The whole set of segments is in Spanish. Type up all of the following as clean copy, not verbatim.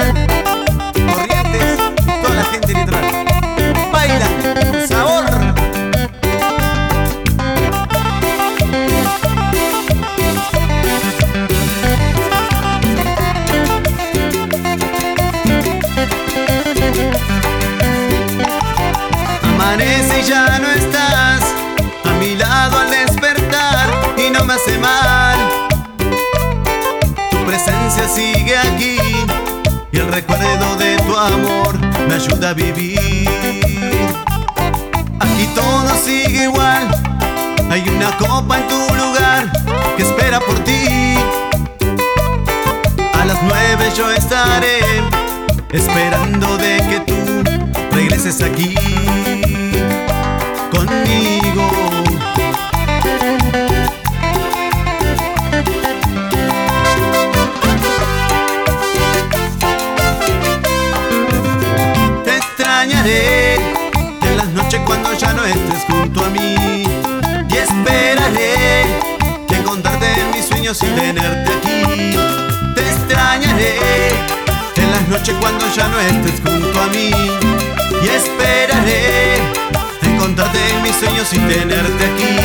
Litoral, Corrientes, toda la gente litoral. Bailan, sabor. Amanece y ya no estás a mi lado al despertar y no me hace mal. Tu presencia sigue aquí y el recuerdo de tu amor me ayuda a vivir. Aquí todo sigue igual, hay una copa en tu lugar que espera por ti. A las 9 yo estaré esperando de que tú regreses aquí conmigo. Te extrañaré en las noches cuando ya no estés junto a mí, y esperaré encontrarte en mis sueños y tenerte aquí. Te extrañaré en las noches cuando ya no estés junto a mí, y esperaré encontrarte en mis sueños y tenerte aquí.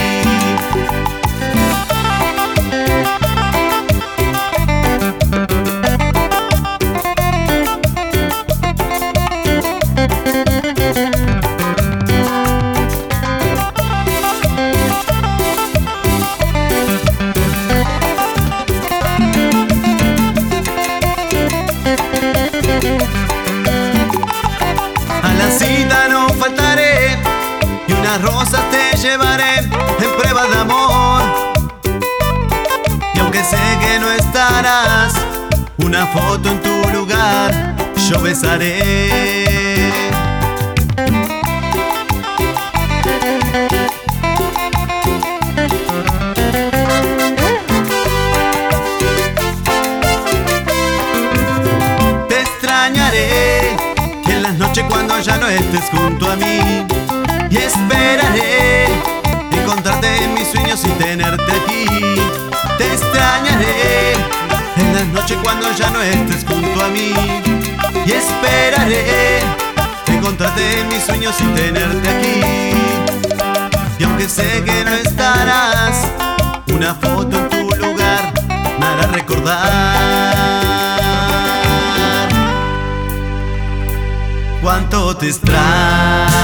A la cita no faltaré y unas rosas te llevaré en prueba de amor. Y aunque sé que no estarás, una foto en tu lugar yo besaré. Te extrañaré en las noches cuando ya no estés junto a mí, y esperaré encontrarte en mis sueños y tenerte aquí. Te extrañaré en las noches cuando ya no estés junto a mí, y esperaré encontrarte en mis sueños y tenerte aquí. Y aunque sé que no estarás, una foto en tu lugar me hará recordar cuánto te extraño.